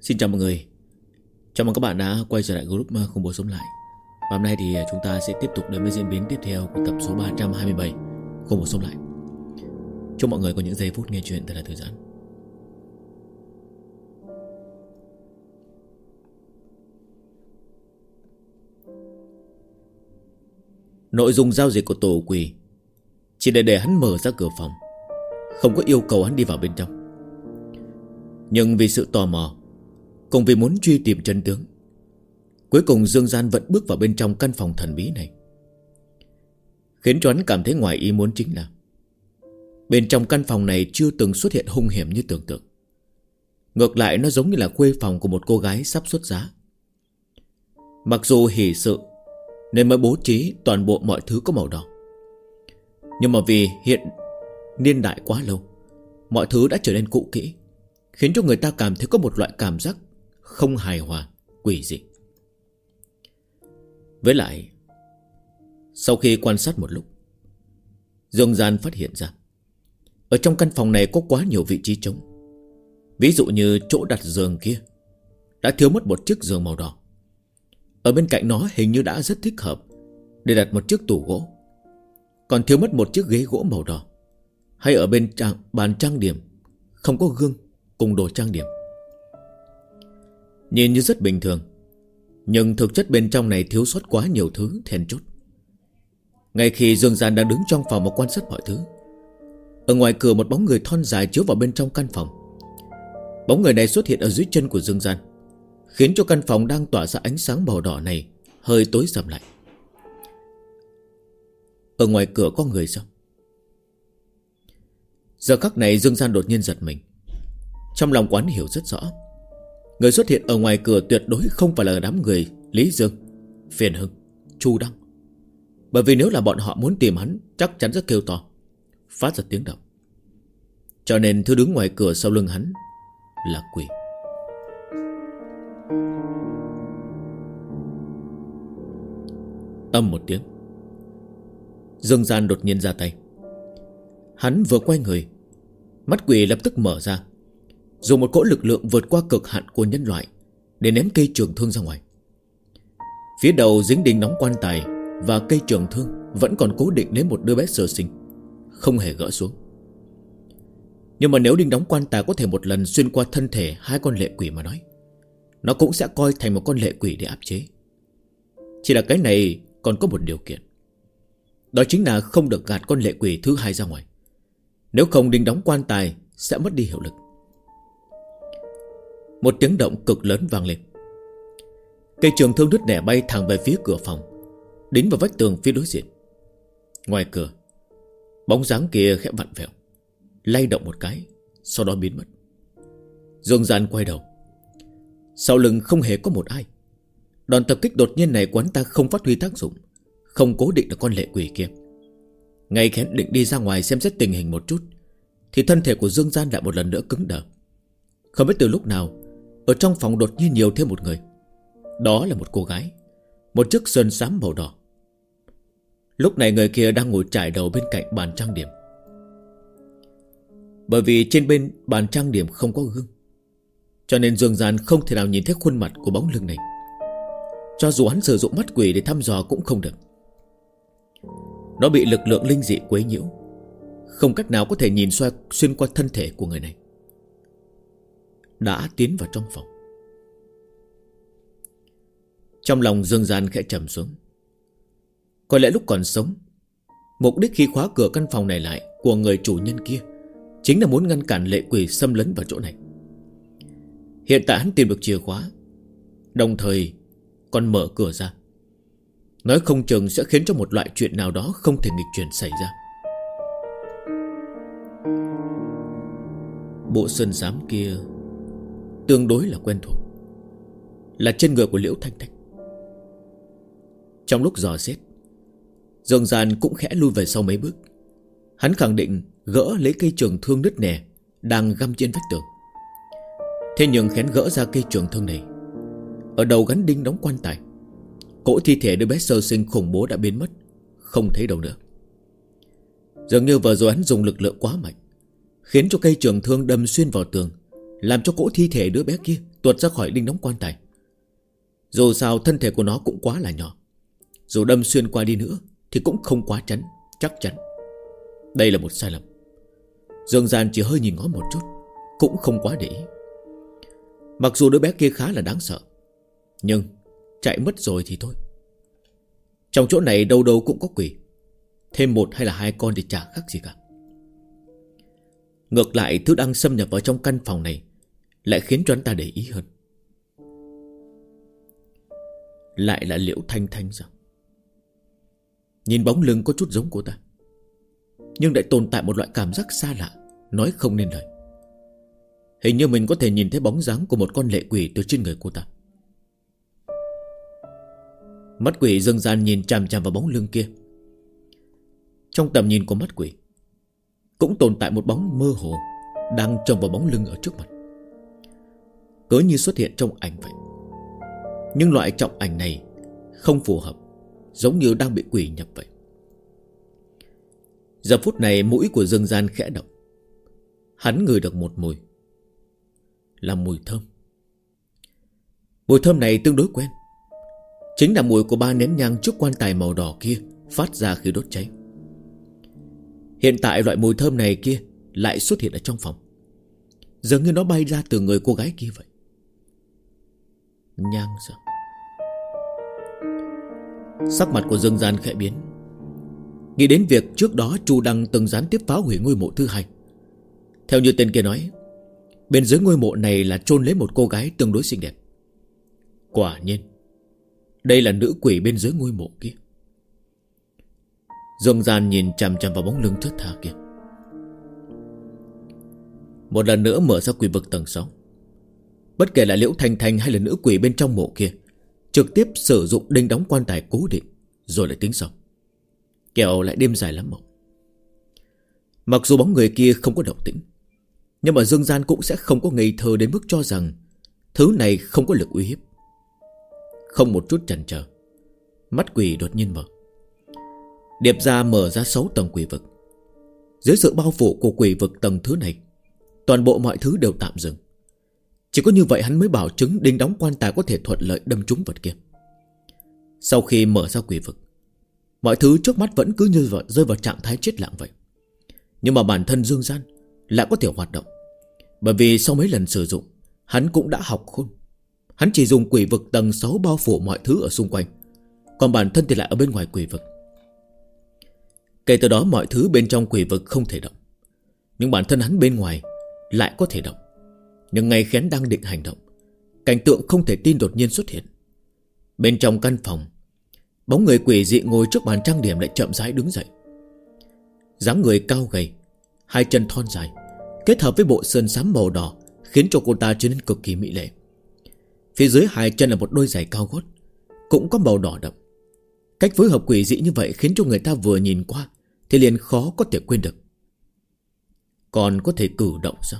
Xin chào mọi người. Chào mừng các bạn đã quay trở lại group Khủng Bố Sống Lại. Và hôm nay thì chúng ta sẽ tiếp tục đến với diễn biến tiếp theo của tập số 327 Khủng Bố Sống Lại. Chúc mọi người có những giây phút nghe chuyện thật là thư giãn. Nội dung giao dịch của tổ quỷ chỉ để hắn mở ra cửa phòng, không có yêu cầu hắn đi vào bên trong. Nhưng vì sự tò mò cùng vì muốn truy tìm chân tướng, cuối cùng Dương Gian vẫn bước vào bên trong căn phòng thần bí này. Khiến cho hắn cảm thấy ngoài ý muốn chính là bên trong căn phòng này chưa từng xuất hiện hung hiểm như tưởng tượng. Ngược lại nó giống như là khuê phòng của một cô gái sắp xuất giá. Mặc dù hỷ sự nên mới bố trí toàn bộ mọi thứ có màu đỏ, nhưng mà vì hiện niên đại quá lâu, mọi thứ đã trở nên cũ kỹ, khiến cho người ta cảm thấy có một loại cảm giác không hài hòa, quỷ dị. Với lại, sau khi quan sát một lúc, Dương Gian phát hiện ra ở trong căn phòng này có quá nhiều vị trí trống. Ví dụ như chỗ đặt giường kia đã thiếu mất một chiếc giường màu đỏ. Ở bên cạnh nó hình như đã rất thích hợp để đặt một chiếc tủ gỗ. Còn thiếu mất một chiếc ghế gỗ màu đỏ. Hay ở bên bàn trang điểm không có gương cùng đồ trang điểm. Nhìn như rất bình thường, nhưng thực chất bên trong này thiếu sót quá nhiều thứ then chốt. Ngay khi Dương Gian đang đứng trong phòng và quan sát mọi thứ, ở ngoài cửa một bóng người thon dài chiếu vào bên trong căn phòng. Bóng người này xuất hiện ở dưới chân của Dương Gian, khiến cho căn phòng đang tỏa ra ánh sáng màu đỏ này hơi tối sầm lại. Ở ngoài cửa có người sao? Giờ khắc này Dương Gian đột nhiên giật mình. Trong lòng quán hiểu rất rõ, người xuất hiện ở ngoài cửa tuyệt đối không phải là đám người Lý Dương, Phiền Hưng, Chu Đăng. Bởi vì nếu là bọn họ muốn tìm hắn, chắc chắn sẽ kêu to, phát ra tiếng động. Cho nên thứ đứng ngoài cửa sau lưng hắn là quỷ. Âm một tiếng, Dương Gian đột nhiên ra tay. Hắn vừa quay người, mắt quỷ lập tức mở ra, dùng một cỗ lực lượng vượt qua cực hạn của nhân loại để ném cây trường thương ra ngoài. Phía đầu dính đinh nóng quan tài và cây trường thương vẫn còn cố định đến một đứa bé sơ sinh, không hề gỡ xuống. Nhưng mà nếu đinh đóng quan tài có thể một lần xuyên qua thân thể hai con lệ quỷ mà nói, nó cũng sẽ coi thành một con lệ quỷ để áp chế. Chỉ là cái này còn có một điều kiện, đó chính là không được gạt con lệ quỷ thứ hai ra ngoài. Nếu không đinh đóng quan tài sẽ mất đi hiệu lực. Một tiếng động cực lớn vang lên. Cây trường thương đứt nẻ bay thẳng về phía cửa phòng, đính vào vách tường phía đối diện. Ngoài cửa, bóng dáng kia khẽ vặn vẹo, lay động một cái, sau đó biến mất. Dương Gian quay đầu, sau lưng không hề có một ai. Đòn tập kích đột nhiên này của hắn ta không phát huy tác dụng, không cố định được con lệ quỷ kia. Ngay khi hắn định đi ra ngoài xem xét tình hình một chút, thì thân thể của Dương Gian lại một lần nữa cứng đờ. Không biết từ lúc nào, ở trong phòng đột nhiên nhiều thêm một người. Đó là một cô gái, một chiếc sơn xám màu đỏ. Lúc này người kia đang ngồi trải đầu bên cạnh bàn trang điểm. Bởi vì trên bên bàn trang điểm không có gương, cho nên Dương Gian không thể nào nhìn thấy khuôn mặt của bóng lưng này. Cho dù hắn sử dụng mắt quỷ để thăm dò cũng không được. Nó bị lực lượng linh dị quấy nhiễu, không cách nào có thể nhìn xuyên qua thân thể của người này. Đã tiến vào trong phòng. Trong lòng Dương Gian khẽ trầm xuống. Có lẽ lúc còn sống, mục đích khi khóa cửa căn phòng này lại của người chủ nhân kia chính là muốn ngăn cản lệ quỷ xâm lấn vào chỗ này. Hiện tại hắn tìm được chìa khóa, đồng thời còn mở cửa ra. Nói không chừng sẽ khiến cho một loại chuyện nào đó không thể nghịch chuyển xảy ra. Bộ sơn xám kia tương đối là quen thuộc, là trên người của Liễu Thanh Thanh. Trong lúc dò xét, Dương Gian cũng khẽ lui về sau mấy bước. Hắn khẳng định gỡ lấy cây trường thương nứt nẻ đang găm trên vách tường. Thế nhưng khén gỡ ra cây trường thương này, ở đầu gắn đinh đóng quan tài, cỗ thi thể đứa bé sơ sinh khủng bố đã biến mất, không thấy đâu nữa. Dường như vừa rồi hắn dùng lực lượng quá mạnh, khiến cho cây trường thương đâm xuyên vào tường, làm cho cỗ thi thể đứa bé kia tuột ra khỏi đinh đóng quan tài. Dù sao thân thể của nó cũng quá là nhỏ, dù đâm xuyên qua đi nữa thì cũng không quá chắc chắn. Đây là một sai lầm. Dương Gian chỉ hơi nhìn ngó một chút, cũng không quá để ý. Mặc dù đứa bé kia khá là đáng sợ, nhưng chạy mất rồi thì thôi. Trong chỗ này đâu đâu cũng có quỷ, thêm một hay là hai con thì chả khác gì cả. Ngược lại, thứ đang xâm nhập vào trong căn phòng này lại khiến cho anh ta để ý hơn. Lại là Liễu Thanh Thanh sao? Nhìn bóng lưng có chút giống cô ta, nhưng lại tồn tại một loại cảm giác xa lạ, nói không nên lời. Hình như mình có thể nhìn thấy bóng dáng của một con lệ quỷ từ trên người cô ta. Mắt quỷ Dương Gian nhìn chằm chằm vào bóng lưng kia. Trong tầm nhìn của mắt quỷ cũng tồn tại một bóng mơ hồ đang trông vào bóng lưng ở trước mặt, cứ như xuất hiện trong ảnh vậy. Nhưng loại trọng ảnh này không phù hợp, giống như đang bị quỷ nhập vậy. Giờ phút này mũi của Dương Gian khẽ động. Hắn ngửi được một mùi, là mùi thơm. Mùi thơm này tương đối quen, chính là mùi của 3 nén nhang trước quan tài màu đỏ kia phát ra khi đốt cháy. Hiện tại loại mùi thơm này kia lại xuất hiện ở trong phòng, dường như nó bay ra từ người cô gái kia vậy. Nhang sao? Sắc mặt của Dương Gian khẽ biến, nghĩ đến việc trước đó Chu Đăng từng gián tiếp phá hủy ngôi mộ thứ 2. Theo như tên kia nói, bên dưới ngôi mộ này là chôn lấy một cô gái tương đối xinh đẹp. Quả nhiên đây là nữ quỷ bên dưới ngôi mộ kia. Dương Gian nhìn chằm chằm vào bóng lưng thướt tha kia, một lần nữa mở ra quỷ vực tầng 6. Bất kể là Liễu Thanh Thanh hay là nữ quỷ bên trong mộ kia, trực tiếp sử dụng đinh đóng quan tài cố định, rồi lại tính sau, kẻo lại đêm dài lắm mộng. Mặc dù bóng người kia không có động tĩnh, nhưng mà Dương Gian cũng sẽ không có ngây thơ đến mức cho rằng thứ này không có lực uy hiếp. Không một chút chần chờ, mắt quỷ đột nhiên mở. Điệp ra mở ra 6 tầng quỷ vực. Dưới sự bao phủ của quỷ vực tầng thứ này, toàn bộ mọi thứ đều tạm dừng. Chỉ có như vậy hắn mới bảo chứng đinh đóng quan tài có thể thuận lợi đâm trúng vật kia. Sau khi mở ra quỷ vực, mọi thứ trước mắt vẫn cứ như rơi vào trạng thái chết lặng vậy. Nhưng mà bản thân Dương Gian lại có thể hoạt động, bởi vì sau mấy lần sử dụng, hắn cũng đã học khôn. Hắn chỉ dùng quỷ vực tầng 6 bao phủ mọi thứ ở xung quanh, còn bản thân thì lại ở bên ngoài quỷ vực. Kể từ đó mọi thứ bên trong quỷ vực không thể động, nhưng bản thân hắn bên ngoài lại có thể động. Nhưng ngay khi hắn đang định hành động, cảnh tượng không thể tin đột nhiên xuất hiện. Bên trong căn phòng, bóng người quỷ dị ngồi trước bàn trang điểm lại chậm rãi đứng dậy. Dáng người cao gầy, hai chân thon dài, kết hợp với bộ sơn xám màu đỏ, khiến cho cô ta trở nên cực kỳ mỹ lệ. Phía dưới hai chân là một đôi giày cao gót, cũng có màu đỏ đậm. Cách phối hợp quỷ dị như vậy khiến cho người ta vừa nhìn qua thì liền khó có thể quên được. Còn có thể cử động sao?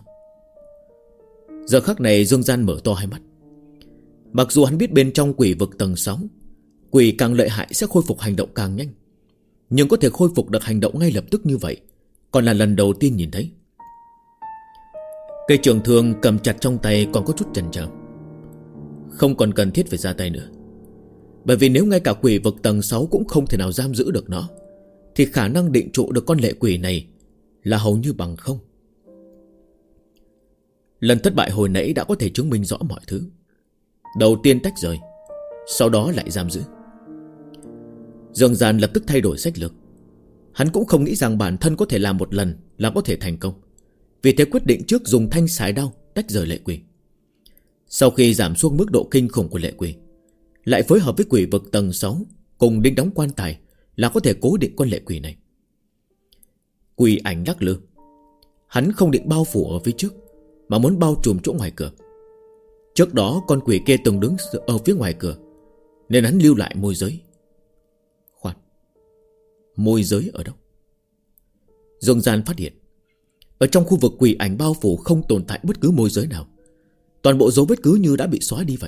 Giờ khắc này Dương Gian mở to hai mắt. Mặc dù hắn biết bên trong quỷ vực tầng 6, quỷ càng lợi hại sẽ khôi phục hành động càng nhanh, nhưng có thể khôi phục được hành động ngay lập tức như vậy còn là lần đầu tiên nhìn thấy. Cây trường thương cầm chặt trong tay còn có chút chần chờ. Không còn cần thiết phải ra tay nữa, bởi vì nếu ngay cả quỷ vực tầng 6 cũng không thể nào giam giữ được nó, thì khả năng định trụ được con lệ quỷ này là hầu như bằng không. Lần thất bại hồi nãy đã có thể chứng minh rõ mọi thứ. Đầu tiên tách rời, sau đó lại giam giữ. Dương Gian lập tức thay đổi sách lược. Hắn cũng không nghĩ rằng bản thân có thể làm một lần là có thể thành công, vì thế quyết định trước dùng thanh sải đao tách rời lệ quỷ. Sau khi giảm xuống mức độ kinh khủng của lệ quỷ, lại phối hợp với quỷ vực tầng 6 cùng đinh đóng quan tài là có thể cố định con lệ quỷ này. Quỷ ảnh lắc lư. Hắn không định bao phủ ở phía trước, mà muốn bao trùm chỗ ngoài cửa. Trước đó con quỷ kia từng đứng ở phía ngoài cửa, nên hắn lưu lại môi giới. Khoan, môi giới ở đâu? Dương Gian phát hiện ở trong khu vực quỷ ảnh bao phủ không tồn tại bất cứ môi giới nào. Toàn bộ dấu vết cứ như đã bị xóa đi vậy.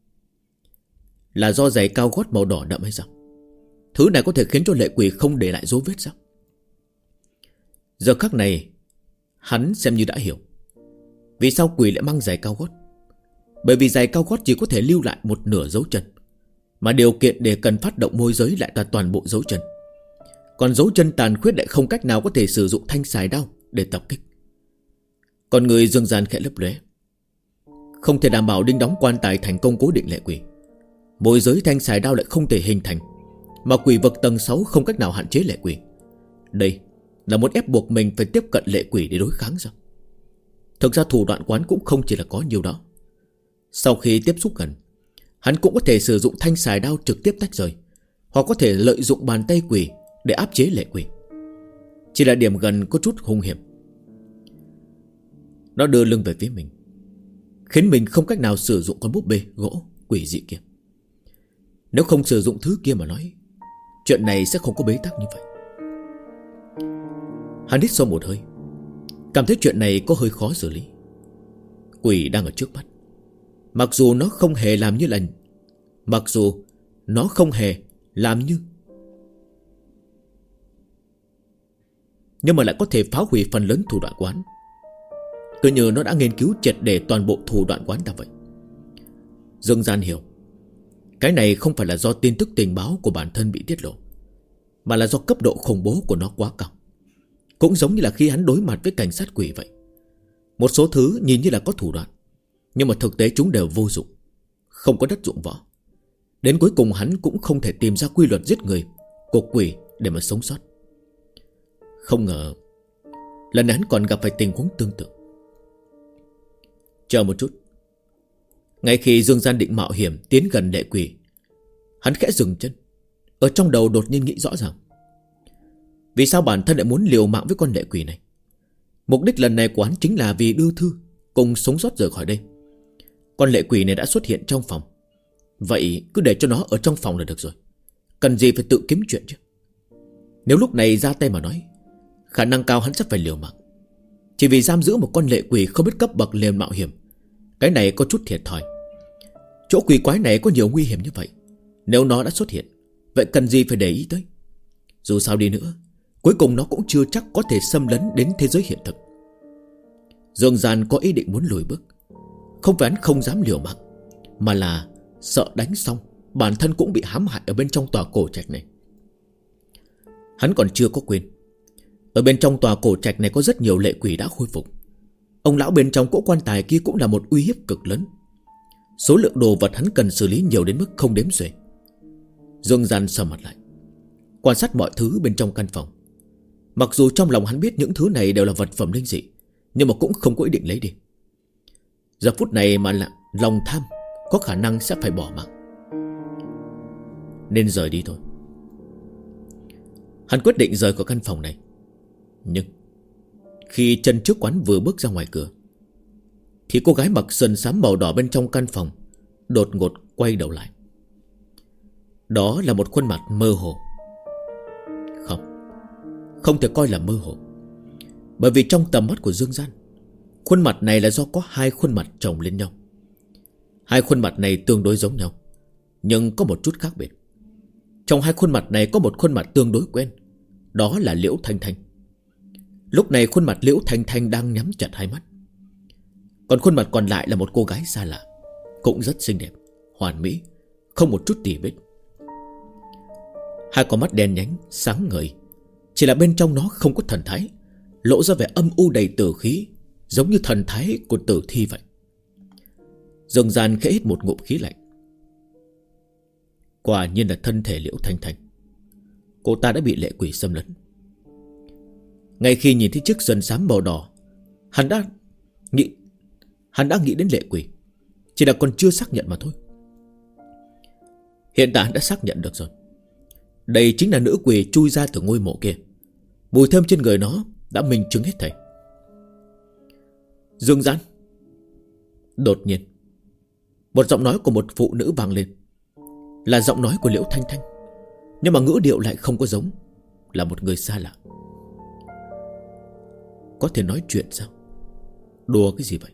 Là do giày cao gót màu đỏ đậm hay sao? Thứ này có thể khiến cho lệ quỷ không để lại dấu vết sao? Giờ khắc này hắn xem như đã hiểu vì sao quỷ lại mang giày cao gót. Bởi vì giày cao gót chỉ có thể lưu lại một nửa dấu chân, mà điều kiện để cần phát động môi giới lại là toàn bộ dấu chân. Còn dấu chân tàn khuyết lại không cách nào có thể sử dụng thanh xài đao để tập kích. Còn người Dương Gian khẽ lấp lóe. Không thể đảm bảo đinh đóng quan tài thành công cố định lệ quỷ. Môi giới thanh xài đao lại không thể hình thành, mà quỷ vực tầng 6 không cách nào hạn chế lệ quỷ. Đây là muốn ép buộc mình phải tiếp cận lệ quỷ để đối kháng sao? Thực ra thủ đoạn quán cũng không chỉ là có nhiều đó. Sau khi tiếp xúc gần, hắn cũng có thể sử dụng thanh xài đao trực tiếp tách rời, hoặc có thể lợi dụng bàn tay quỷ để áp chế lệ quỷ. Chỉ là điểm gần có chút hung hiểm. Nó đưa lưng về phía mình, khiến mình không cách nào sử dụng con búp bê gỗ quỷ dị kia. Nếu không sử dụng thứ kia mà nói, chuyện này sẽ không có bế tắc như vậy. Hắn hít sâu một hơi, cảm thấy chuyện này có hơi khó xử lý. Quỷ đang ở trước mắt. Mặc dù nó không hề làm như nhưng mà lại có thể phá hủy phần lớn thủ đoạn quán. Cứ như nó đã nghiên cứu triệt để toàn bộ thủ đoạn quán ta vậy. Dương Gian hiểu, cái này không phải là do tin tức tình báo của bản thân bị tiết lộ, mà là do cấp độ khủng bố của nó quá cao. Cũng giống như là khi hắn đối mặt với cảnh sát quỷ vậy. Một số thứ nhìn như là có thủ đoạn, nhưng mà thực tế chúng đều vô dụng, không có đất dụng võ. Đến cuối cùng hắn cũng không thể tìm ra quy luật giết người của quỷ để mà sống sót. Không ngờ lần này hắn còn gặp phải tình huống tương tự. Chờ một chút. Ngay khi Dương Gian định mạo hiểm tiến gần lệ quỷ, hắn khẽ dừng chân. Ở trong đầu đột nhiên nghĩ rõ ràng, vì sao bản thân lại muốn liều mạng với con lệ quỷ này? Mục đích lần này của hắn chính là vì đưa Thư cùng sống sót rời khỏi đây. Con lệ quỷ này đã xuất hiện trong phòng, vậy cứ để cho nó ở trong phòng là được rồi, cần gì phải tự kiếm chuyện chứ. Nếu lúc này ra tay mà nói, khả năng cao hắn sẽ phải liều mạng. Chỉ vì giam giữ một con lệ quỷ không biết cấp bậc liền mạo hiểm, cái này có chút thiệt thòi. Chỗ quỷ quái này có nhiều nguy hiểm như vậy, nếu nó đã xuất hiện, vậy cần gì phải để ý tới. Dù sao đi nữa, cuối cùng nó cũng chưa chắc có thể xâm lấn đến thế giới hiện thực. Dương Gian có ý định muốn lùi bước. Không phải hắn không dám liều mạng, mà là sợ đánh xong bản thân cũng bị hãm hại ở bên trong tòa cổ trạch này. Hắn còn chưa có quên, ở bên trong tòa cổ trạch này có rất nhiều lệ quỷ đã khôi phục. Ông lão bên trong cỗ quan tài kia cũng là một uy hiếp cực lớn. Số lượng đồ vật hắn cần xử lý nhiều đến mức không đếm xuể. Dương Gian sầm mặt lại, quan sát mọi thứ bên trong căn phòng. Mặc dù trong lòng hắn biết những thứ này đều là vật phẩm linh dị, nhưng mà cũng không có ý định lấy đi. Giờ phút này mà là lòng tham, có khả năng sẽ phải bỏ mạng. Nên rời đi thôi. Hắn quyết định rời khỏi căn phòng này. Nhưng khi chân trước quán vừa bước ra ngoài cửa, thì cô gái mặc sườn xám màu đỏ bên trong căn phòng đột ngột quay đầu lại. Đó là một khuôn mặt mơ hồ. Không thể coi là mơ hồ, bởi vì trong tầm mắt của Dương Gian, khuôn mặt này là do có hai khuôn mặt chồng lên nhau. Hai khuôn mặt này tương đối giống nhau, nhưng có một chút khác biệt. Trong hai khuôn mặt này có một khuôn mặt tương đối quen, đó là Liễu Thanh Thanh. Lúc này khuôn mặt Liễu Thanh Thanh đang nhắm chặt hai mắt. Còn khuôn mặt còn lại là một cô gái xa lạ, cũng rất xinh đẹp, hoàn mỹ, không một chút tì vết. Hai con mắt đen nhánh, sáng ngời, chỉ là bên trong nó không có thần thái, lộ ra vẻ âm u đầy tử khí, giống như thần thái của tử thi vậy. Dương Gian khẽ hít một ngụm khí lạnh. Quả nhiên là thân thể Liễu Thanh Thanh. Cô ta đã bị lệ quỷ xâm lấn. Ngay khi nhìn thấy chiếc sườn xám màu đỏ, hắn đã nghĩ đến lệ quỷ, chỉ là còn chưa xác nhận mà thôi. Hiện tại hắn đã xác nhận được rồi. Đây chính là nữ quỷ chui ra từ ngôi mộ kia. Mùi thơm trên người nó đã minh chứng hết thảy. Dương Gian. Đột nhiên, một giọng nói của một phụ nữ vang lên. Là giọng nói của Liễu Thanh Thanh, nhưng mà ngữ điệu lại không có giống, là một người xa lạ. Có thể nói chuyện sao? Đùa cái gì vậy?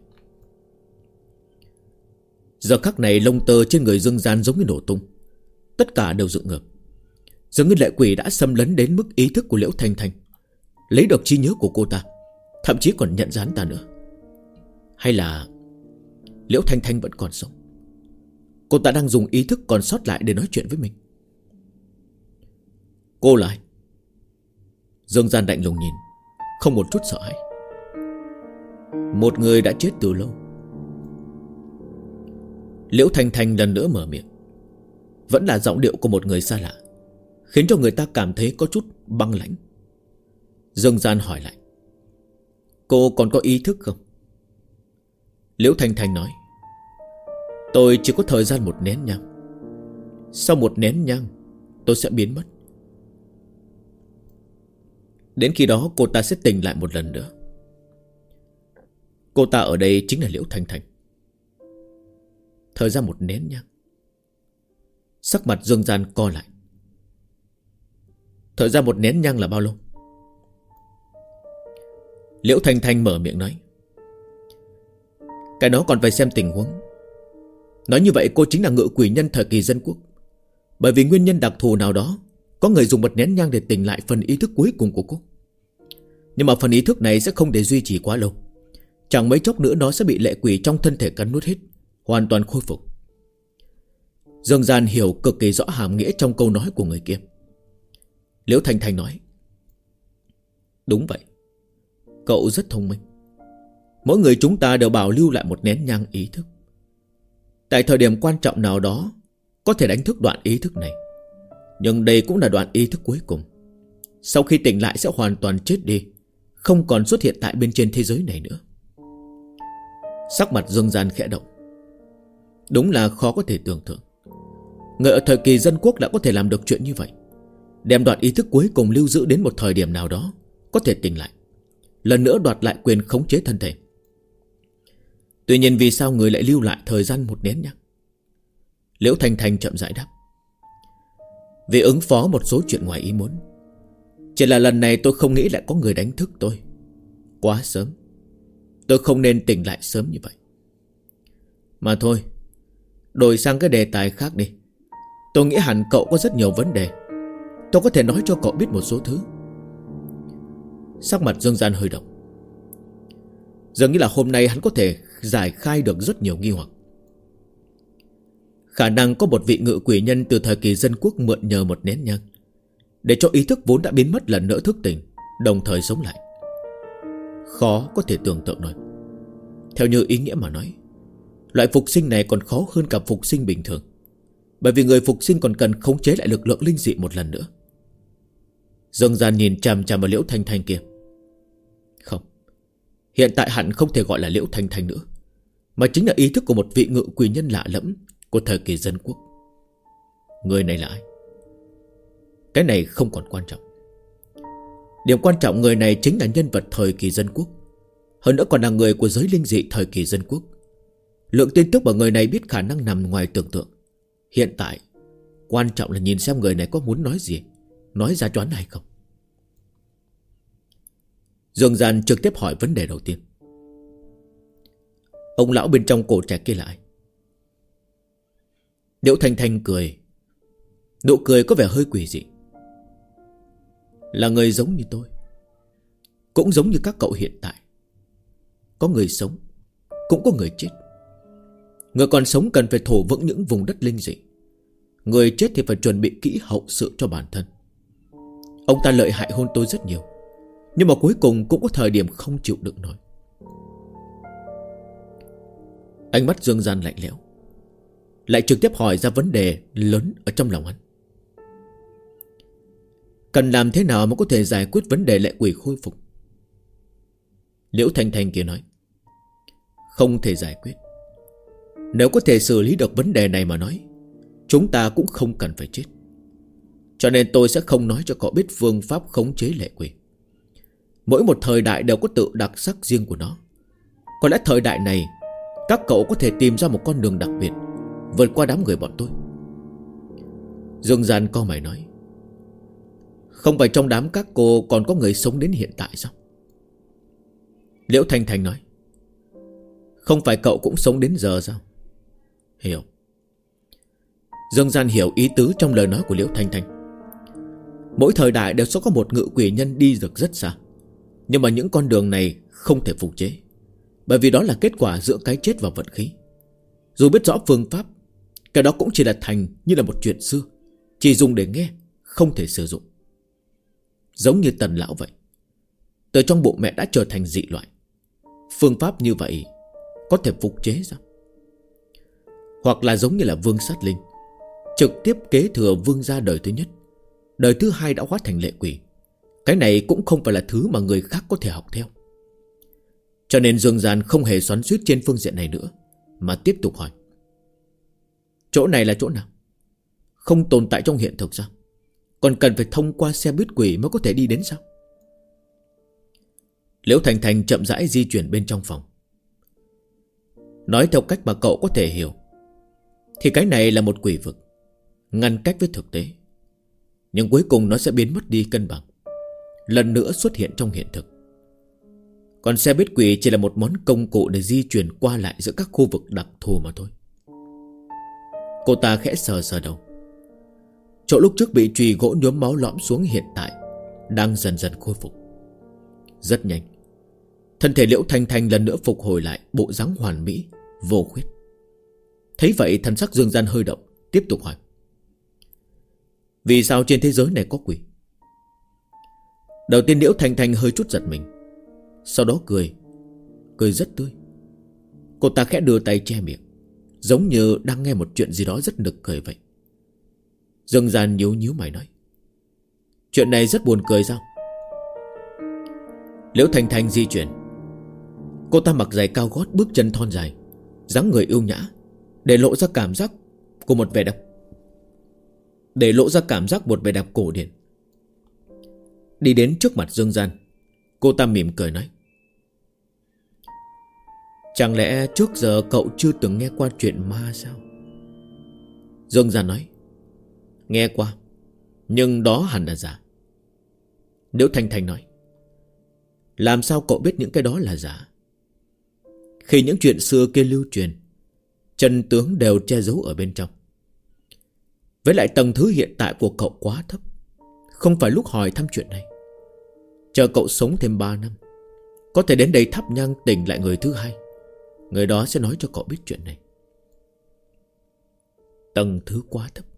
Giờ khắc này lông tơ trên người Dương Gian giống như nổ tung. Tất cả đều dựng ngược. Dường như lệ quỷ đã xâm lấn đến mức ý thức của Liễu Thanh Thanh, lấy được trí nhớ của cô ta, thậm chí còn nhận ra hắn ta nữa. Hay là Liễu Thanh Thanh vẫn còn sống. Cô ta đang dùng ý thức còn sót lại để nói chuyện với mình. Cô là ai? Dương Gian lạnh lùng nhìn, không một chút sợ hãi. Một người đã chết từ lâu. Liễu Thanh Thanh lần nữa mở miệng. Vẫn là giọng điệu của một người xa lạ, khiến cho người ta cảm thấy có chút băng lãnh. Dương Gian hỏi lại. Cô còn có ý thức không? Liễu Thanh Thanh nói. Tôi chỉ có thời gian một nén nhang. Sau một nén nhang tôi sẽ biến mất. Đến khi đó cô ta sẽ tỉnh lại một lần nữa. Cô ta ở đây chính là Liễu Thanh Thanh. Thời gian một nén nhang. Sắc mặt Dương Gian co lại. Thời gian một nén nhang là bao lâu? Liễu Thanh Thanh mở miệng nói. Cái đó còn phải xem tình huống. Nói như vậy cô chính là ngự quỷ nhân thời kỳ dân quốc. Bởi vì nguyên nhân đặc thù nào đó, có người dùng một nén nhang để tỉnh lại phần ý thức cuối cùng của cô. Nhưng mà phần ý thức này sẽ không thể duy trì quá lâu. Chẳng mấy chốc nữa nó sẽ bị lệ quỷ trong thân thể cắn nuốt hết, hoàn toàn khôi phục. Dương Gian hiểu cực kỳ rõ hàm nghĩa trong câu nói của người kia. Liễu Thanh Thanh nói. Đúng vậy, cậu rất thông minh. Mỗi người chúng ta đều bảo lưu lại một nén nhang ý thức. Tại thời điểm quan trọng nào đó có thể đánh thức đoạn ý thức này. Nhưng đây cũng là đoạn ý thức cuối cùng. Sau khi tỉnh lại sẽ hoàn toàn chết đi, không còn xuất hiện tại bên trên thế giới này nữa. Sắc mặt Dương Gian khẽ động. Đúng là khó có thể tưởng tượng. Người ở thời kỳ dân quốc đã có thể làm được chuyện như vậy, đem đoạn ý thức cuối cùng lưu giữ đến một thời điểm nào đó, có thể tỉnh lại, lần nữa đoạt lại quyền khống chế thân thể. Tuy nhiên vì sao người lại lưu lại thời gian một nén nhang? Liễu Thanh Thanh chậm rãi đáp. Vì ứng phó một số chuyện ngoài ý muốn. Chỉ là lần này tôi không nghĩ lại có người đánh thức tôi. Quá sớm. Tôi không nên tỉnh lại sớm như vậy. Mà thôi, đổi sang cái đề tài khác đi. Tôi nghĩ hẳn cậu có rất nhiều vấn đề. Tôi có thể nói cho cậu biết một số thứ. Sắc mặt Dương Gian hơi động. Dường như là hôm nay hắn có thể giải khai được rất nhiều nghi hoặc. Khả năng có một vị ngự quỷ nhân từ thời kỳ dân quốc mượn nhờ một nén nhang, để cho ý thức vốn đã biến mất lần nữa thức tỉnh, đồng thời sống lại. Khó có thể tưởng tượng nổi. Theo như ý nghĩa mà nói, loại phục sinh này còn khó hơn cả phục sinh bình thường. Bởi vì người phục sinh còn cần khống chế lại lực lượng linh dị một lần nữa. Dương Gian nhìn chằm chằm vào Liễu Thanh Thanh kia. Không, hiện tại hẳn không thể gọi là Liễu Thanh Thanh nữa, mà chính là ý thức của một vị ngự quỷ nhân lạ lẫm của thời kỳ dân quốc. Người này là ai? Cái này không còn quan trọng. Điểm quan trọng người này chính là nhân vật thời kỳ dân quốc, hơn nữa còn là người của giới linh dị thời kỳ dân quốc. Lượng tin tức mà người này biết khả năng nằm ngoài tưởng tượng. Hiện tại quan trọng là nhìn xem người này có muốn nói gì, nói ra choán hay không. Dương Gian trực tiếp hỏi vấn đề đầu tiên. Ông lão bên trong cổ trẻ kia là ai? Liễu Thanh Thanh cười. Nụ cười có vẻ hơi quỷ dị. Là người giống như tôi, cũng giống như các cậu hiện tại. Có người sống, cũng có người chết. Người còn sống cần phải thổ vững những vùng đất linh dị. Người chết thì phải chuẩn bị kỹ hậu sự cho bản thân. Ông ta lợi hại hơn tôi rất nhiều, nhưng mà cuối cùng cũng có thời điểm không chịu đựng nổi. Ánh mắt Dương Gian lạnh lẽo, lại trực tiếp hỏi ra vấn đề lớn ở trong lòng hắn. Cần làm thế nào mới có thể giải quyết vấn đề lệ quỷ khôi phục? Liễu Thanh Thanh kia nói. Không thể giải quyết. Nếu có thể xử lý được vấn đề này mà nói, chúng ta cũng không cần phải chết. Cho nên tôi sẽ không nói cho cậu biết phương pháp khống chế lệ quỷ. Mỗi một thời đại đều có tự đặc sắc riêng của nó. Có lẽ thời đại này các cậu có thể tìm ra một con đường đặc biệt, vượt qua đám người bọn tôi. Dương Gian cau mày nói. Không phải trong đám các cô còn có người sống đến hiện tại sao? Liễu Thanh Thanh nói. Không phải cậu cũng sống đến giờ sao? Hiểu. Dương Gian hiểu ý tứ trong lời nói của Liễu Thanh Thanh. Mỗi thời đại đều sẽ có một ngự quỷ nhân đi được rất xa, nhưng mà những con đường này không thể phục chế, bởi vì đó là kết quả giữa cái chết và vận khí. Dù biết rõ phương pháp, cái đó cũng chỉ là thành như là một chuyện xưa, chỉ dùng để nghe, không thể sử dụng. Giống như Tần lão vậy, từ trong bụng mẹ đã trở thành dị loại. Phương pháp như vậy có thể phục chế sao? Hoặc là giống như là Vương Sát Linh, trực tiếp kế thừa vương gia đời thứ nhất, đời thứ hai đã hóa thành lệ quỷ. Cái này cũng không phải là thứ mà người khác có thể học theo. Cho nên Dương Gian không hề xoắn xuýt trên phương diện này nữa, mà tiếp tục hỏi: chỗ này là chỗ nào? Không tồn tại trong hiện thực sao? Còn cần phải thông qua xe buýt quỷ mới có thể đi đến sao? Liễu Thành Thành chậm rãi di chuyển bên trong phòng. Nói theo cách mà cậu có thể hiểu, thì cái này là một quỷ vực, ngăn cách với thực tế. Nhưng cuối cùng nó sẽ biến mất đi cân bằng, lần nữa xuất hiện trong hiện thực. Còn xe buýt quỷ chỉ là một món công cụ để di chuyển qua lại giữa các khu vực đặc thù mà thôi. Cô ta khẽ sờ sờ đầu. Chỗ lúc trước bị chùy gỗ nhuốm máu lõm xuống hiện tại đang dần dần khôi phục. Rất nhanh, thân thể Liễu Thanh Thanh lần nữa phục hồi lại bộ dáng hoàn mỹ, vô khuyết. Thấy vậy, thần sắc Dương Gian hơi động, tiếp tục hỏi: vì sao trên thế giới này có quỷ? Đầu tiên Liễu Thanh Thanh hơi chút giật mình, sau đó cười rất tươi. Cô ta khẽ đưa tay che miệng, giống như đang nghe một chuyện gì đó rất nực cười vậy. Dương Gian nhíu nhíu mày nói: chuyện này rất buồn cười sao? Liễu Thanh Thanh di chuyển. Cô ta mặc giày cao gót, bước chân thon dài, dáng người ưu nhã, để lộ ra cảm giác của một vẻ đẹp cổ điển. Đi đến trước mặt Dương Gian, cô ta mỉm cười nói: chẳng lẽ trước giờ cậu chưa từng nghe qua chuyện ma sao? Dương Gian nói: nghe qua, nhưng đó hẳn là giả. Liễu Thanh Thanh nói: làm sao cậu biết những cái đó là giả? Khi những chuyện xưa kia lưu truyền, chân tướng đều che giấu ở bên trong. Với lại tầng thứ hiện tại của cậu quá thấp, không phải lúc hỏi thăm chuyện này. Chờ cậu sống thêm 3 năm, có thể đến đây thắp nhang tỉnh lại người thứ hai, người đó sẽ nói cho cậu biết chuyện này. Tầng thứ quá thấp.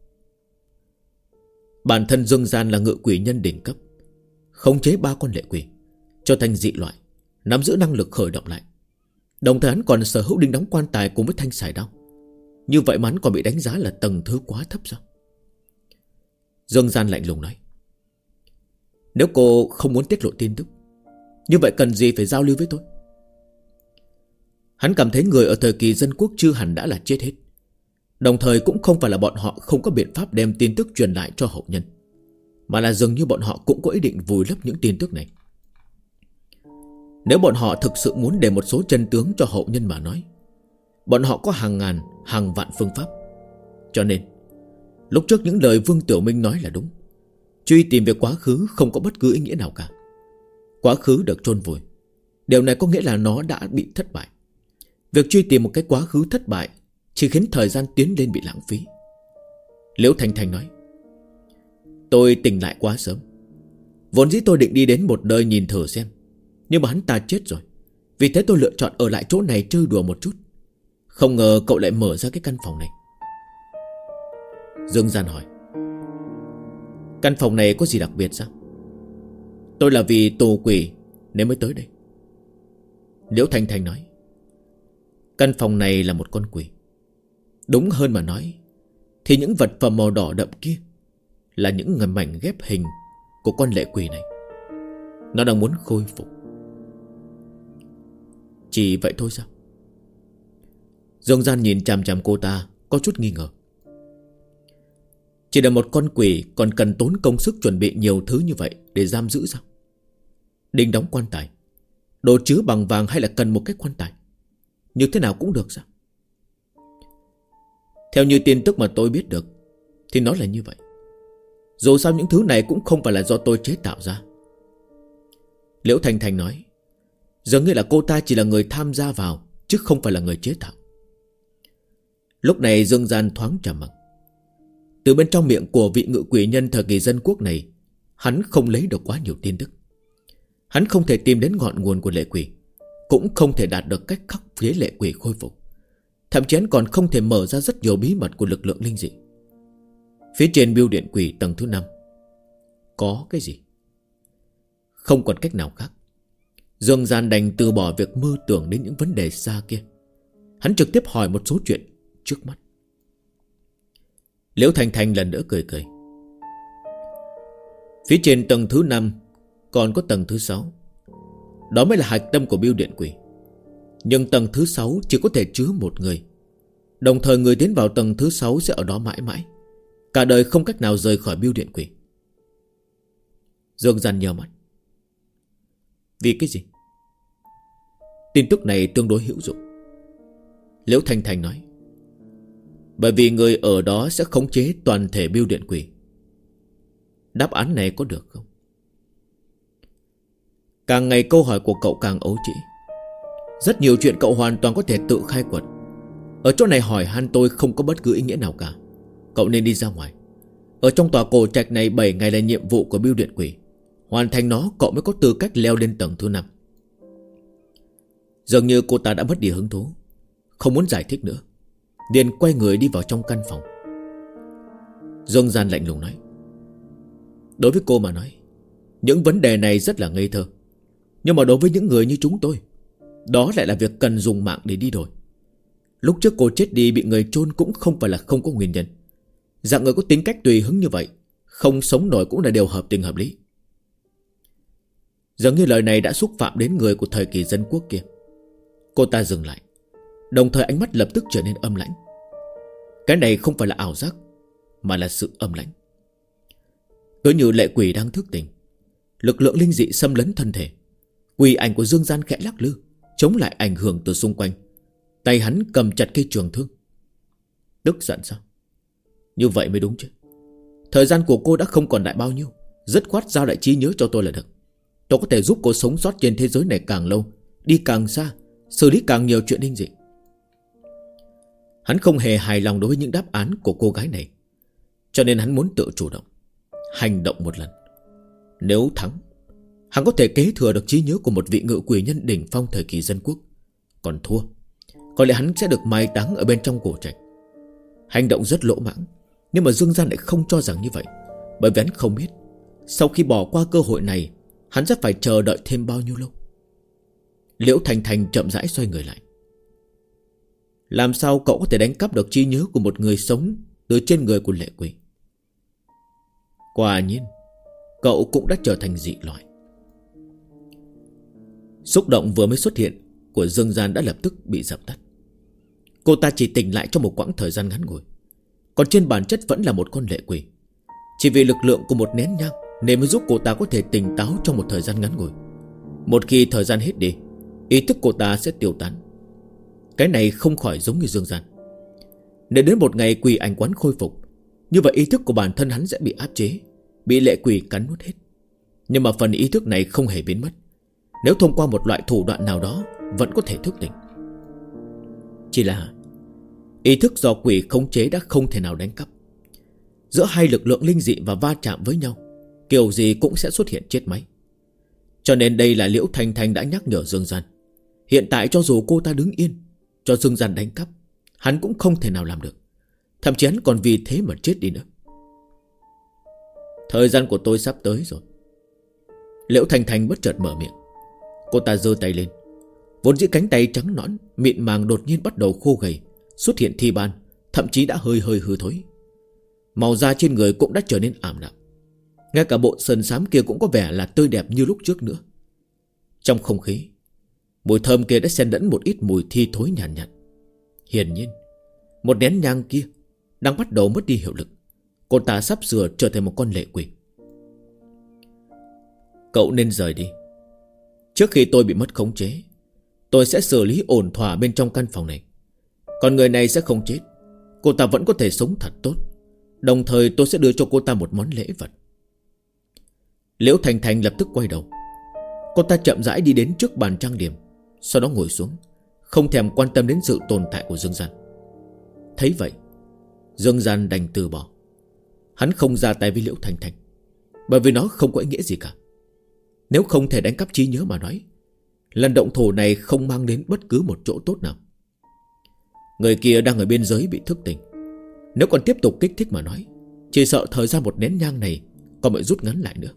Bản thân Dương Gian là ngự quỷ nhân đỉnh cấp, khống chế 3 con lệ quỷ, trở thành dị loại, nắm giữ năng lực khởi động lại. Đồng thời hắn còn sở hữu đinh đóng quan tài cùng với thanh xài đao. Như vậy mà hắn còn bị đánh giá là tầng thứ quá thấp sao? Dương Gian lạnh lùng nói: nếu cô không muốn tiết lộ tin tức, như vậy cần gì phải giao lưu với tôi? Hắn cảm thấy người ở thời kỳ dân quốc chưa hẳn đã là chết hết. Đồng thời cũng không phải là bọn họ không có biện pháp đem tin tức truyền lại cho hậu nhân, mà là dường như bọn họ cũng có ý định vùi lấp những tin tức này. Nếu bọn họ thực sự muốn để một số chân tướng cho hậu nhân mà nói, bọn họ có hàng ngàn, hàng vạn phương pháp. Cho nên lúc trước những lời Vương Tiểu Minh nói là đúng. Truy tìm về quá khứ không có bất cứ ý nghĩa nào cả. Quá khứ được chôn vùi, điều này có nghĩa là nó đã bị thất bại. Việc truy tìm một cái quá khứ thất bại chỉ khiến thời gian tiến lên bị lãng phí. Liễu Thanh Thanh nói: tôi tỉnh lại quá sớm. Vốn dĩ tôi định đi đến một nơi nhìn thử xem, nhưng mà hắn ta chết rồi. Vì thế tôi lựa chọn ở lại chỗ này chơi đùa một chút. Không ngờ cậu lại mở ra cái căn phòng này. Dương Gian hỏi: căn phòng này có gì đặc biệt sao? Tôi là vì tù quỷ nên mới tới đây. Liễu Thanh Thanh nói: căn phòng này là một con quỷ. Đúng hơn mà nói thì những vật phẩm màu đỏ đậm kia là những mảnh ghép hình của con lệ quỷ này. Nó đang muốn khôi phục. Chỉ vậy thôi sao? Dương Gian nhìn chằm chằm cô ta, có chút nghi ngờ. Chỉ là một con quỷ còn cần tốn công sức chuẩn bị nhiều thứ như vậy để giam giữ sao? Đinh đóng quan tài, đồ chứa bằng vàng, hay là cần một cái quan tài? Như thế nào cũng được sao? Theo như tin tức mà tôi biết được thì nó là như vậy. Dù sao những thứ này cũng không phải là do tôi chế tạo ra. Liễu Thanh Thanh nói, dường như là cô ta chỉ là người tham gia vào, chứ không phải là người chế tạo. Lúc này Dương Gian thoáng trầm mặc. Từ bên trong miệng của vị ngự quỷ nhân thời kỳ dân quốc này, hắn không lấy được quá nhiều tin tức. Hắn không thể tìm đến ngọn nguồn của lệ quỷ, cũng không thể đạt được cách khắc chế lệ quỷ khôi phục. Thậm chí hắn còn không thể mở ra rất nhiều bí mật của lực lượng linh dị. Phía trên bưu điện quỷ tầng thứ 5 có cái gì? Không còn cách nào khác, Dương Gian đành từ bỏ việc mơ tưởng đến những vấn đề xa kia. Hắn trực tiếp hỏi một số chuyện trước mắt. Liễu Thanh Thanh lần nữa cười cười. Phía trên tầng thứ 5 còn có tầng thứ 6. Đó mới là hạch tâm của bưu điện quỷ. Nhưng tầng thứ 6 chỉ có thể chứa một người. Đồng thời người tiến vào tầng thứ 6 sẽ ở đó mãi mãi, cả đời không cách nào rời khỏi bưu điện quỷ. Dương Gian nhíu mắt. Vì cái gì? Tin tức này tương đối hữu dụng. Liễu Thanh Thanh nói. Bởi vì người ở đó sẽ khống chế toàn thể bưu điện quỷ. Đáp án này có được không? Càng ngày câu hỏi của cậu càng ấu trĩ. Rất nhiều chuyện cậu hoàn toàn có thể tự khai quật. Ở chỗ này hỏi han tôi không có bất cứ ý nghĩa nào cả. Cậu nên đi ra ngoài. Ở trong tòa cổ trạch này 7 ngày là nhiệm vụ của bưu điện quỷ. Hoàn thành nó cậu mới có tư cách leo lên tầng thứ 5. Dường như cô ta đã mất đi hứng thú, không muốn giải thích nữa, liền quay người đi vào trong căn phòng. Dương Gian lạnh lùng nói. Đối với cô mà nói, những vấn đề này rất là ngây thơ. Nhưng mà đối với những người như chúng tôi, đó lại là việc cần dùng mạng để đi đổi. Lúc trước cô chết đi bị người chôn cũng không phải là không có nguyên nhân. Dạng người có tính cách tùy hứng như vậy, không sống nổi cũng là điều hợp tình hợp lý. Dường như lời này đã xúc phạm đến người của thời kỳ dân quốc kia. Cô ta dừng lại, đồng thời ánh mắt lập tức trở nên âm lãnh. Cái này không phải là ảo giác, mà là sự âm lãnh. Cứ như lệ quỷ đang thức tỉnh, lực lượng linh dị xâm lấn thân thể. Quỷ ảnh của Dương Gian khẽ lắc lư, chống lại ảnh hưởng từ xung quanh. Tay hắn cầm chặt cây trường thương. Tức giận sao? Như vậy mới đúng chứ. Thời gian của cô đã không còn lại bao nhiêu, dứt khoát giao lại trí nhớ cho tôi là được. Tôi có thể giúp cô sống sót trên thế giới này càng lâu, đi càng xa, xử lý càng nhiều chuyện linh dị. Hắn không hề hài lòng đối với những đáp án của cô gái này, cho nên hắn muốn tự chủ động, hành động một lần. Nếu thắng, hắn có thể kế thừa được trí nhớ của một vị ngự quỷ nhân đỉnh phong thời kỳ dân quốc. Còn thua, có lẽ hắn sẽ được mai táng ở bên trong cổ trạch. Hành động rất lỗ mãng, nhưng mà Dương Gian lại không cho rằng như vậy. Bởi vì hắn không biết sau khi bỏ qua cơ hội này, hắn sẽ phải chờ đợi thêm bao nhiêu lâu. Liễu Thanh Thanh chậm rãi xoay người lại. Làm sao cậu có thể đánh cắp được trí nhớ của một người sống từ trên người của lệ quỷ? Quả nhiên cậu cũng đã trở thành dị loại. Xúc động vừa mới xuất hiện của Dương Gian đã lập tức bị dập tắt. Cô ta chỉ tỉnh lại trong một quãng thời gian ngắn ngủi, còn trên bản chất vẫn là một con lệ quỷ. Chỉ vì lực lượng của một nén nhang nên mới giúp cô ta có thể tỉnh táo trong một thời gian ngắn ngủi. Một khi thời gian hết đi, ý thức cô ta sẽ tiêu tán. Cái này không khỏi giống như Dương Gian. Nếu đến một ngày quỷ ảnh quán khôi phục, như vậy ý thức của bản thân hắn sẽ bị áp chế, bị lệ quỷ cắn nuốt hết. Nhưng mà phần ý thức này không hề biến mất. Nếu thông qua một loại thủ đoạn nào đó, vẫn có thể thức tỉnh. Chỉ là ý thức do quỷ khống chế đã không thể nào đánh cắp. Giữa hai lực lượng linh dị và va chạm với nhau, kiểu gì cũng sẽ xuất hiện chết máy. Cho nên đây là Liễu Thanh Thanh đã nhắc nhở Dương Gian. Hiện tại cho dù cô ta đứng yên, cho Dương Gian đánh cắp, hắn cũng không thể nào làm được. Thậm chí hắn còn vì thế mà chết đi nữa. Thời gian của tôi sắp tới rồi. Liễu Thanh Thanh bất chợt mở miệng. Cô ta giơ tay lên. Vốn dĩ cánh tay trắng nõn mịn màng đột nhiên bắt đầu khô gầy, xuất hiện thi ban, thậm chí đã hơi hư thối. Màu da trên người cũng đã trở nên ảm đạm. Ngay cả bộ sườn xám kia cũng có vẻ là tươi đẹp như lúc trước nữa. Trong không khí, mùi thơm kia đã xen lẫn một ít mùi thi thối nhàn nhạt. Hiển nhiên, một nén nhang kia đang bắt đầu mất đi hiệu lực. Cô ta sắp sửa trở thành một con lệ quỷ. Cậu nên rời đi. Trước khi tôi bị mất khống chế, tôi sẽ xử lý ổn thỏa bên trong căn phòng này. Còn người này sẽ không chết. Cô ta vẫn có thể sống thật tốt. Đồng thời tôi sẽ đưa cho cô ta một món lễ vật. Liễu Thanh Thanh lập tức quay đầu. Cô ta chậm rãi đi đến trước bàn trang điểm, sau đó ngồi xuống, không thèm quan tâm đến sự tồn tại của Dương Gian. Thấy vậy, Dương Gian đành từ bỏ. Hắn không ra tay với Liễu Thanh Thanh, bởi vì nó không có ý nghĩa gì cả. Nếu không thể đánh cắp trí nhớ mà nói, lần động thủ này không mang đến bất cứ một chỗ tốt nào. Người kia đang ở bên dưới bị thức tỉnh. Nếu còn tiếp tục kích thích mà nói, chỉ sợ thời gian một nén nhang này còn bị rút ngắn lại nữa.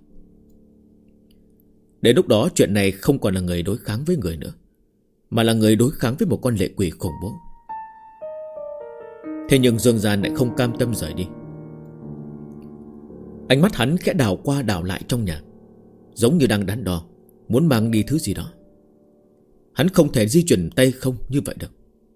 Đến lúc đó chuyện này không còn là người đối kháng với người nữa, mà là người đối kháng với một con lệ quỷ khủng bố. Thế nhưng Dương Gian lại không cam tâm rời đi. Ánh mắt hắn khẽ đảo qua đảo lại trong nhà, giống như đang đắn đo muốn mang đi thứ gì đó. Hắn không thể di chuyển tay không như vậy được.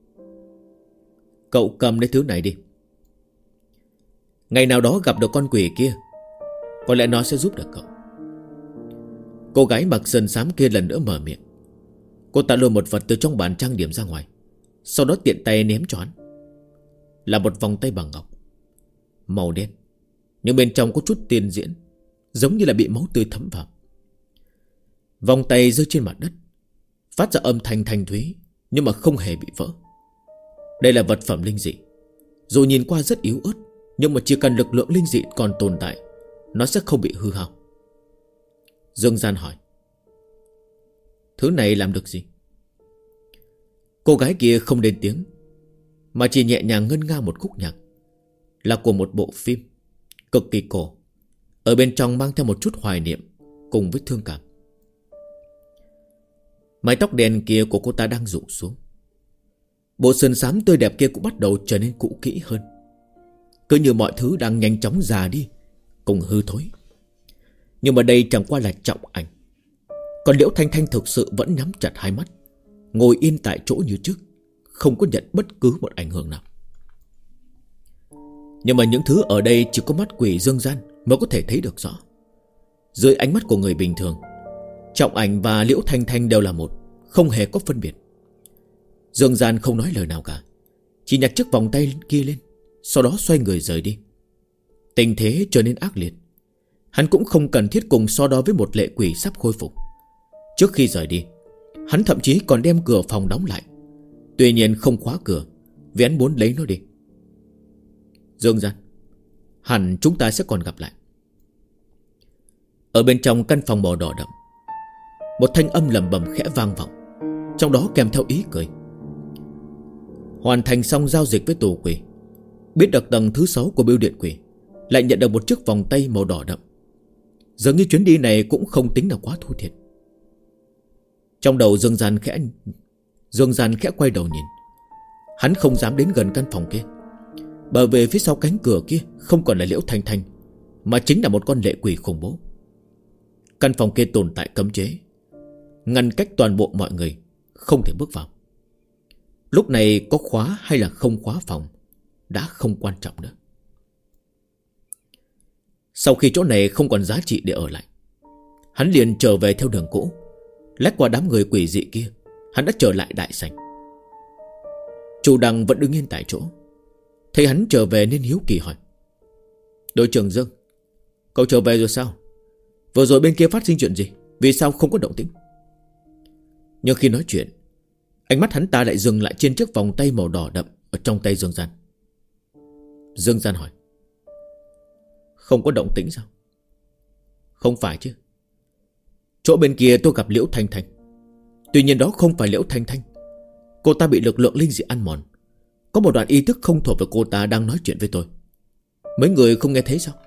Cậu cầm lấy thứ này đi. Ngày nào đó gặp được con quỷ kia, có lẽ nó sẽ giúp được cậu. Cô gái mặc sườn xám kia lần nữa mở miệng. Cô ta lôi một vật từ trong bàn trang điểm ra ngoài, sau đó tiện tay ném cho hắn. Là một vòng tay bằng ngọc, màu đen, nhưng bên trong có chút tiên diễn, giống như là bị máu tươi thấm vào. Vòng tay rơi trên mặt đất, phát ra âm thanh thanh thúy, nhưng mà không hề bị vỡ. Đây là vật phẩm linh dị. Dù nhìn qua rất yếu ớt, nhưng mà chỉ cần lực lượng linh dị còn tồn tại, nó sẽ không bị hư hao. Dương Gian hỏi: thứ này làm được gì? Cô gái kia không lên tiếng, mà chỉ nhẹ nhàng ngân nga một khúc nhạc, là của một bộ phim cực kỳ cổ, ở bên trong mang theo một chút hoài niệm cùng với thương cảm. Mái tóc đen kia của cô ta đang rụng xuống. Bộ sườn xám tươi đẹp kia cũng bắt đầu trở nên cũ kỹ hơn, cứ như mọi thứ đang nhanh chóng già đi cùng hư thối. Nhưng mà đây chẳng qua là Trọng Ảnh. Còn Liễu Thanh Thanh thực sự vẫn nhắm chặt hai mắt, ngồi yên tại chỗ như trước, không có nhận bất cứ một ảnh hưởng nào. Nhưng mà những thứ ở đây chỉ có mắt quỷ Dương Gian mới có thể thấy được rõ. Dưới ánh mắt của người bình thường, Trọng Ảnh và Liễu Thanh Thanh đều là một, không hề có phân biệt. Dương Gian không nói lời nào cả, chỉ nhặt chiếc vòng tay kia lên, sau đó xoay người rời đi. Tình thế trở nên ác liệt. Hắn cũng không cần thiết cùng so đo với một lệ quỷ sắp khôi phục. Trước khi rời đi, hắn thậm chí còn đem cửa phòng đóng lại. Tuy nhiên không khóa cửa, vì hắn muốn lấy nó đi. Dương Gian, hẳn chúng ta sẽ còn gặp lại. Ở bên trong căn phòng màu đỏ đậm, một thanh âm lẩm bẩm khẽ vang vọng, trong đó kèm theo ý cười. Hoàn thành xong giao dịch với tù quỷ, biết được tầng thứ 6 của bưu điện quỷ, lại nhận được một chiếc vòng tay màu đỏ đậm. Dường như chuyến đi này cũng không tính là quá thua thiệt. Trong đầu Dương Gian khẽ quay đầu nhìn. Hắn không dám đến gần căn phòng kia, bởi vì phía sau cánh cửa kia không còn là Liễu Thanh Thanh, mà chính là một con lệ quỷ khủng bố. Căn phòng kia tồn tại cấm chế, ngăn cách toàn bộ mọi người không thể bước vào. Lúc này có khóa hay là không khóa phòng đã không quan trọng nữa. Sau khi chỗ này không còn giá trị để ở lại, hắn liền trở về theo đường cũ. Lách qua đám người quỷ dị kia, hắn đã trở lại đại sảnh. Chu Đăng vẫn đứng yên tại chỗ, thấy hắn trở về nên hiếu kỳ hỏi: đội trưởng Dương, cậu trở về rồi sao? Vừa rồi bên kia phát sinh chuyện gì? Vì sao không có động tĩnh? Nhưng khi nói chuyện, ánh mắt hắn ta lại dừng lại trên chiếc vòng tay màu đỏ đậm ở trong tay Dương Gian. Dương Gian hỏi: không có động tĩnh sao? Không phải chứ. Chỗ bên kia tôi gặp Liễu Thanh Thanh. Tuy nhiên đó không phải Liễu Thanh Thanh. Cô ta bị lực lượng linh dị ăn mòn. Có một đoạn ý thức không thuộc về cô ta đang nói chuyện với tôi. Mấy người không nghe thấy sao?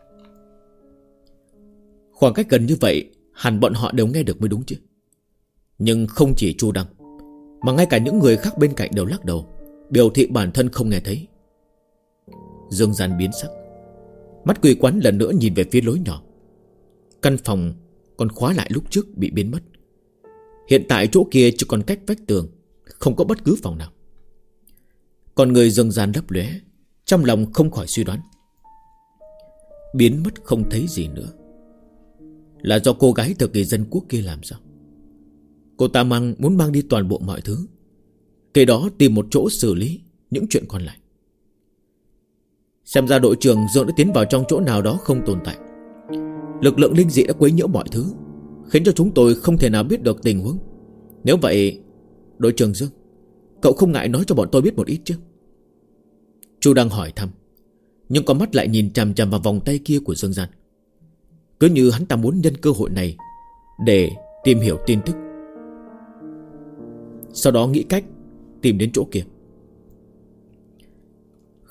Khoảng cách gần như vậy, hẳn bọn họ đều nghe được mới đúng chứ. Nhưng không chỉ Chu Đăng, mà ngay cả những người khác bên cạnh đều lắc đầu, biểu thị bản thân không nghe thấy. Dương Gian biến sắc, mắt quỷ quán lần nữa nhìn về phía lối nhỏ. Căn phòng còn khóa lại lúc trước bị biến mất. Hiện tại chỗ kia chỉ còn cách vách tường, không có bất cứ phòng nào. Còn người Dương Gian lấp lóe, trong lòng không khỏi suy đoán. Biến mất không thấy gì nữa, là do cô gái thời kỳ dân quốc kia làm sao? Cô ta muốn mang đi toàn bộ mọi thứ, kế đó tìm một chỗ xử lý những chuyện còn lại. Xem ra đội trưởng Dương đã tiến vào trong chỗ nào đó không tồn tại. Lực lượng linh dị đã quấy nhiễu mọi thứ, khiến cho chúng tôi không thể nào biết được tình huống. Nếu vậy, đội trưởng Dương, cậu không ngại nói cho bọn tôi biết một ít chứ? Chu đang hỏi thăm, nhưng con mắt lại nhìn chằm chằm vào vòng tay kia của Dương Gian, cứ như hắn ta muốn nhân cơ hội này để tìm hiểu tin tức, sau đó nghĩ cách tìm đến chỗ kia.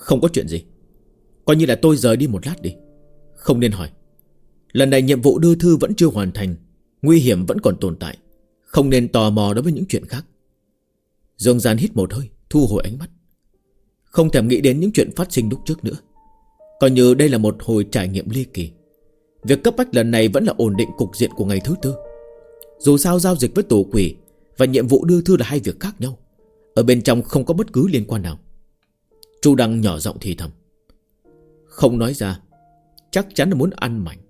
Không có chuyện gì. Coi như là tôi rời đi một lát đi. Không nên hỏi. Lần này nhiệm vụ đưa thư vẫn chưa hoàn thành, nguy hiểm vẫn còn tồn tại. Không nên tò mò đối với những chuyện khác. Dương Gian hít một hơi, thu hồi ánh mắt. Không thèm nghĩ đến những chuyện phát sinh lúc trước nữa. Coi như đây là một hồi trải nghiệm ly kỳ. Việc cấp bách lần này vẫn là ổn định cục diện của ngày thứ tư. Dù sao giao dịch với tổ quỷ và nhiệm vụ đưa thư là hai việc khác nhau. Ở bên trong không có bất cứ liên quan nào. Chu Đăng nhỏ giọng thì thầm. Không nói ra, chắc chắn là muốn ăn mảnh.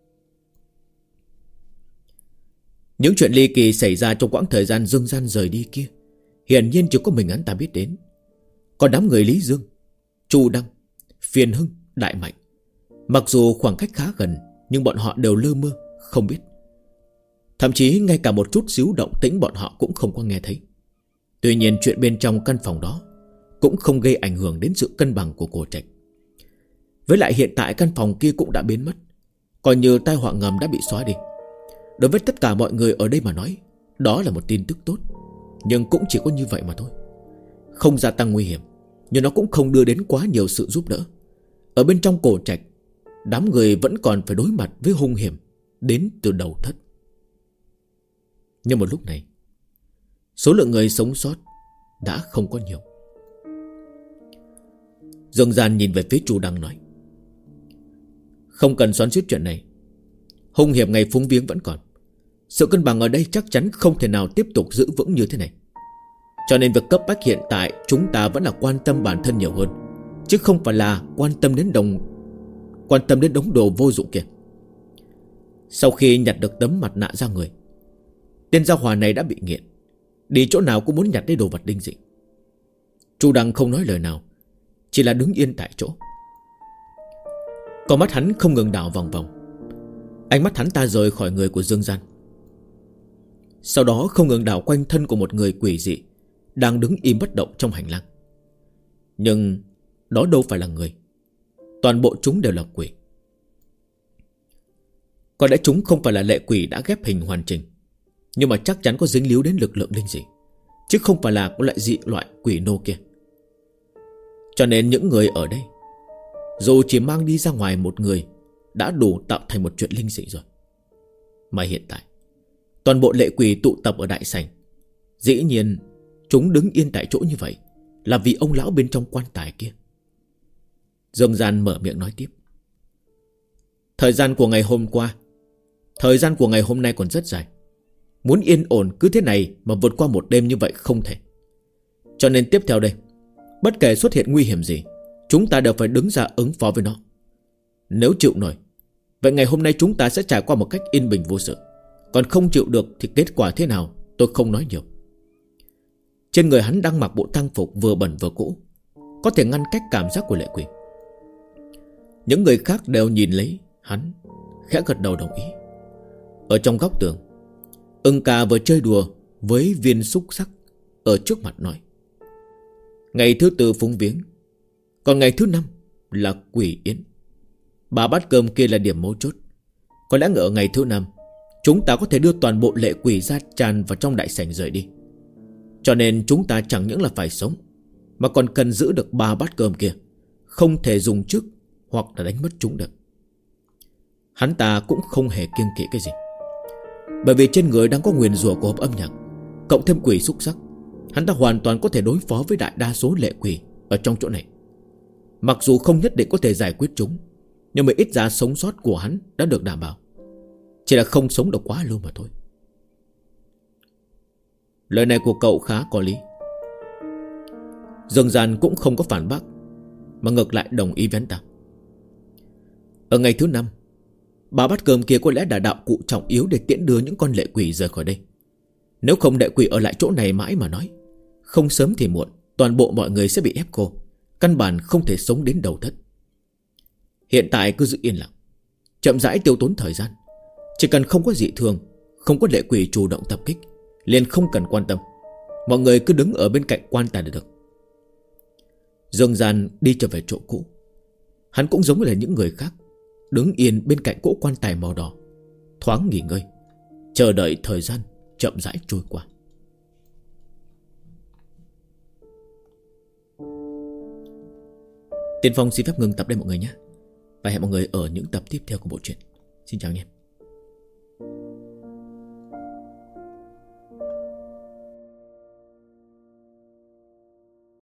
Những chuyện ly kỳ xảy ra trong quãng thời gian Dương Gian rời đi kia, hiển nhiên chỉ có mình hắn ta biết đến. Còn đám người Lý Dương, Chu Đăng, Phiền Hưng, Đại Mạnh, mặc dù khoảng cách khá gần, nhưng bọn họ đều lơ mơ, không biết. Thậm chí ngay cả một chút xíu động tĩnh bọn họ cũng không có nghe thấy. Tuy nhiên chuyện bên trong căn phòng đó cũng không gây ảnh hưởng đến sự cân bằng của cổ trạch. Với lại hiện tại căn phòng kia cũng đã biến mất, coi như tai họa ngầm đã bị xóa đi. Đối với tất cả mọi người ở đây mà nói, đó là một tin tức tốt. Nhưng cũng chỉ có như vậy mà thôi. Không gia tăng nguy hiểm, nhưng nó cũng không đưa đến quá nhiều sự giúp đỡ. Ở bên trong cổ trạch, đám người vẫn còn phải đối mặt với hung hiểm đến từ đầu thất. Nhưng một lúc này, số lượng người sống sót đã không có nhiều. Dương Gian nhìn về phía Chu Đăng nói. Không cần xoắn xuýt chuyện này. Hung hiểm ngày phúng viếng vẫn còn. Sự cân bằng ở đây chắc chắn không thể nào tiếp tục giữ vững như thế này. Cho nên việc cấp bách hiện tại chúng ta vẫn là quan tâm bản thân nhiều hơn, chứ không phải là quan tâm đến đống đồ vô dụng kia. Sau khi nhặt được tấm mặt nạ ra người, tên gia hỏa này đã bị nghiện, đi chỗ nào cũng muốn nhặt lấy đồ vật đinh dị. Chu Đăng không nói lời nào, chỉ là đứng yên tại chỗ. Con mắt hắn không ngừng đảo vòng vòng. Ánh mắt hắn ta rời khỏi người của Dương Gian, sau đó không ngừng đảo quanh thân của một người quỷ dị đang đứng im bất động trong hành lang. Nhưng đó đâu phải là người. Toàn bộ chúng đều là quỷ. Có lẽ chúng không phải là lệ quỷ đã ghép hình hoàn chỉnh, nhưng mà chắc chắn có dính líu đến lực lượng linh dị, chứ không phải là có loại dị loại quỷ nô kia. Cho nên những người ở đây, dù chỉ mang đi ra ngoài một người, đã đủ tạo thành một chuyện linh dị rồi. Mà hiện tại toàn bộ lệ quỷ tụ tập ở đại sảnh. Dĩ nhiên chúng đứng yên tại chỗ như vậy là vì ông lão bên trong quan tài kia. Dương Gian mở miệng nói tiếp. Thời gian của ngày hôm qua, thời gian của ngày hôm nay còn rất dài. Muốn yên ổn cứ thế này mà vượt qua một đêm như vậy không thể. Cho nên tiếp theo đây, bất kể xuất hiện nguy hiểm gì, chúng ta đều phải đứng ra ứng phó với nó. Nếu chịu nổi, vậy ngày hôm nay chúng ta sẽ trải qua một cách yên bình vô sự. Còn không chịu được thì kết quả thế nào tôi không nói nhiều. Trên người hắn đang mặc bộ tang phục vừa bẩn vừa cũ, có thể ngăn cách cảm giác của lệ quỷ. Những người khác đều nhìn lấy hắn, khẽ gật đầu đồng ý. Ở trong góc tường, Ưng Ca vừa chơi đùa với viên xúc sắc ở trước mặt nói. Ngày thứ tư phúng viếng, còn ngày thứ năm là quỷ yến. 3 bát cơm kia là điểm mấu chốt. Có lẽ ở ngày thứ năm chúng ta có thể đưa toàn bộ lệ quỷ ra tràn vào trong đại sảnh rời đi. Cho nên chúng ta chẳng những là phải sống, mà còn cần giữ được 3 bát cơm kia, không thể dùng trước hoặc là đánh mất chúng được. Hắn ta cũng không hề kiêng kỵ cái gì, bởi vì trên người đang có nguyền rủa của hộp âm nhạc, cộng thêm quỷ xúc sắc, hắn ta hoàn toàn có thể đối phó với đại đa số lệ quỷ ở trong chỗ này. Mặc dù không nhất định có thể giải quyết chúng, nhưng mà ít ra sống sót của hắn đã được đảm bảo. Chỉ là không sống được quá lâu mà thôi. Lời này của cậu khá có lý. Dương Gian cũng không có phản bác, mà ngược lại đồng ý với hắn ta. Ở ngày thứ năm, 3 bát cơm kia có lẽ là đạo cụ trọng yếu để tiễn đưa những con lệ quỷ rời khỏi đây. Nếu không lệ quỷ ở lại chỗ này mãi mà nói, không sớm thì muộn toàn bộ mọi người sẽ bị ép khô, căn bản không thể sống đến đầu thất. Hiện tại cứ giữ yên lặng, chậm rãi tiêu tốn thời gian. Chỉ cần không có dị thường, không có lệ quỷ chủ động tập kích, liền không cần quan tâm. Mọi người cứ đứng ở bên cạnh quan tài là được. Dương Gian đi trở về chỗ cũ. Hắn cũng giống như là những người khác, đứng yên bên cạnh cỗ quan tài màu đỏ, thoáng nghỉ ngơi, chờ đợi thời gian chậm rãi trôi qua. Tiên Phong xin phép ngừng tập đây mọi người nhé. Và hẹn mọi người ở những tập tiếp theo của bộ truyện. Xin chào anh em.